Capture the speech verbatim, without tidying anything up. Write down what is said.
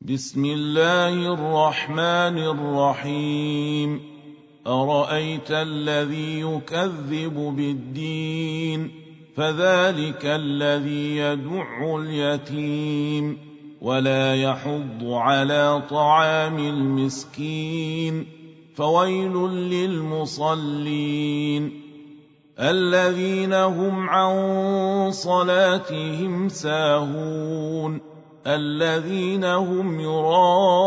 بسم الله الرحمن الرحيم أرأيت الذي يكذب بالدين فذلك الذي يدع اليتيم ولا يحض على طعام المسكين فويل للمصلين الذين هم عن صلاتهم ساهون الذين هم يراءون